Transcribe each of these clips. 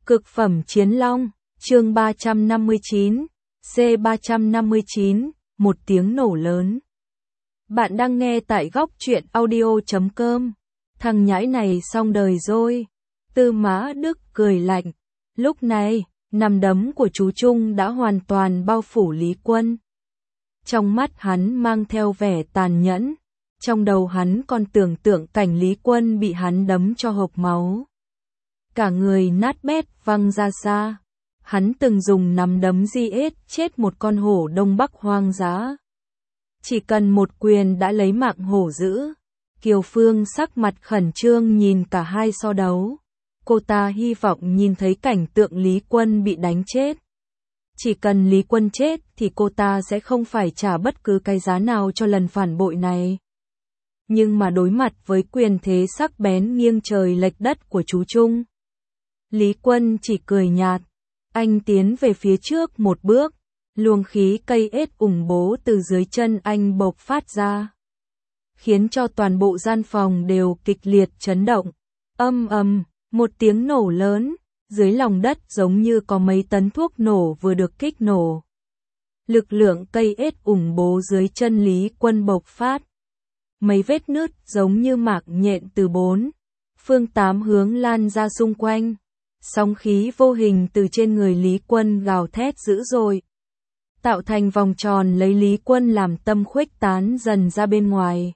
Cực phẩm chiến long, chương 359, C359, một tiếng nổ lớn. Bạn đang nghe tại góc truyện audio.com. Thằng nhãi này xong đời rồi. Tư Mã Đức cười lạnh. Lúc này, nắm đấm của chú Trung đã hoàn toàn bao phủ Lý Quân. Trong mắt hắn mang theo vẻ tàn nhẫn. Trong đầu hắn còn tưởng tượng cảnh Lý Quân bị hắn đấm cho hộc máu. Cả người nát bét văng ra xa. Hắn từng dùng nắm đấm giết chết một con hổ Đông Bắc hoang dã. Chỉ cần một quyền đã lấy mạng hổ dữ. Kiều Phương sắc mặt khẩn trương nhìn cả hai so đấu. Cô ta hy vọng nhìn thấy cảnh tượng Lý Quân bị đánh chết. Chỉ cần Lý Quân chết thì cô ta sẽ không phải trả bất cứ cái giá nào cho lần phản bội này. Nhưng mà đối mặt với quyền thế sắc bén nghiêng trời lệch đất của chú Trung, Lý Quân chỉ cười nhạt. Anh tiến về phía trước một bước, luồng khí cây ết ủng bố từ dưới chân anh bộc phát ra, khiến cho toàn bộ gian phòng đều kịch liệt chấn động. Âm ầm, một tiếng nổ lớn, dưới lòng đất giống như có mấy tấn thuốc nổ vừa được kích nổ. Lực lượng cây ết ủng bố dưới chân Lý Quân bộc phát. Mấy vết nứt giống như mạc nhện từ bốn phương tám hướng lan ra xung quanh. Sóng khí vô hình từ trên người Lý Quân gào thét dữ dội, tạo thành vòng tròn lấy Lý Quân làm tâm khuếch tán dần ra bên ngoài.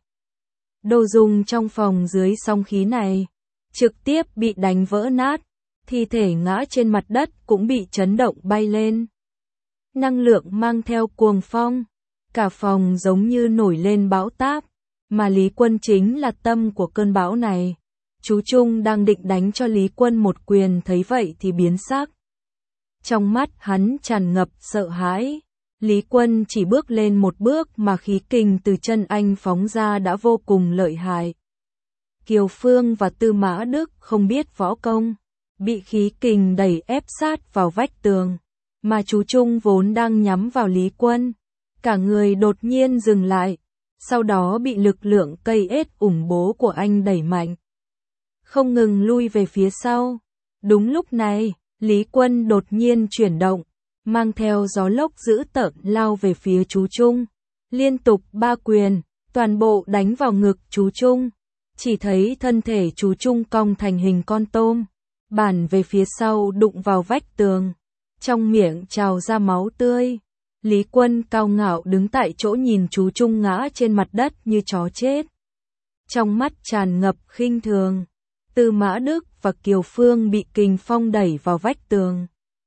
Đồ dùng trong phòng dưới sóng khí này trực tiếp bị đánh vỡ nát, thi thể ngã trên mặt đất cũng bị chấn động bay lên. Năng lượng mang theo cuồng phong, cả phòng giống như nổi lên bão táp, mà Lý Quân chính là tâm của cơn bão này. Chú Trung đang định đánh cho Lý Quân một quyền thấy vậy thì biến sắc. Trong mắt hắn tràn ngập sợ hãi. Lý Quân chỉ bước lên một bước mà khí kình từ chân anh phóng ra đã vô cùng lợi hại. Kiều Phương và Tư Mã Đức không biết võ công, bị khí kình đẩy ép sát vào vách tường, mà chú Trung vốn đang nhắm vào Lý Quân. Cả người đột nhiên dừng lại, sau đó bị lực lượng cây ết ủng bố của anh đẩy mạnh, không ngừng lui về phía sau. Đúng lúc này, Lý Quân đột nhiên chuyển động, mang theo gió lốc dữ tợn lao về phía chú Trung. Liên tục 3 quyền, toàn bộ đánh vào ngực chú Trung. Chỉ thấy thân thể chú Trung cong thành hình con tôm, bản về phía sau đụng vào vách tường. Trong miệng trào ra máu tươi. Lý Quân cao ngạo đứng tại chỗ nhìn chú Trung ngã trên mặt đất như chó chết. Trong mắt tràn ngập khinh thường. Tư Mã Đức và Kiều Phương bị kình phong đẩy vào vách tường.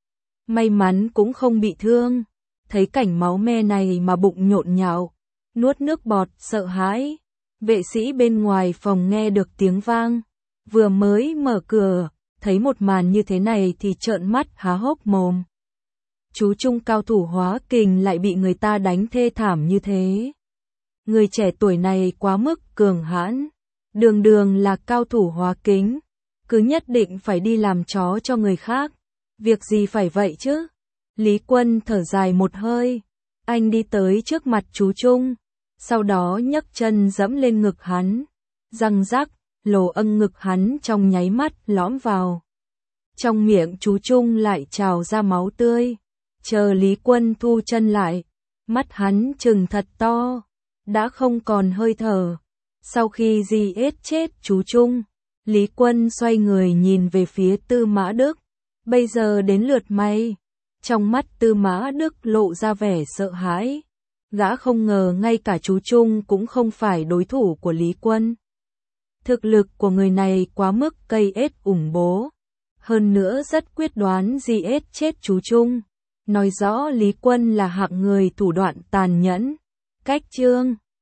May mắn cũng không bị thương. Thấy cảnh máu me này mà bụng nhộn nhạo, nuốt nước bọt sợ hãi. Vệ sĩ bên ngoài phòng nghe được tiếng vang, vừa mới mở cửa, thấy một màn như thế này thì trợn mắt há hốc mồm. Chú Trung cao thủ hóa kình lại bị người ta đánh thê thảm như thế. Người trẻ tuổi này quá mức cường hãn. Đường đường là cao thủ hóa kính, cứ nhất định phải đi làm chó cho người khác. Việc gì phải vậy chứ? Lý Quân thở dài một hơi. Anh đi tới trước mặt chú Trung, sau đó nhấc chân dẫm lên ngực hắn. Răng rắc, lỗ âng ngực hắn trong nháy mắt lõm vào. Trong miệng chú Trung lại trào ra máu tươi. Chờ Lý Quân thu chân lại, mắt hắn trừng thật to, đã không còn hơi thở. Sau khi giết chết chú Trung, Lý Quân xoay người nhìn về phía Tư Mã Đức. Bây giờ đến lượt mày. Trong mắt Tư Mã Đức lộ ra vẻ sợ hãi. Gã không ngờ ngay cả chú Trung cũng không phải đối thủ của Lý Quân. Thực lực của người này quá mức cây ết ủng bố. Hơn nữa rất quyết đoán giết chết chú Trung. Nói rõ Lý Quân là hạng người thủ đoạn tàn nhẫn. Cách chương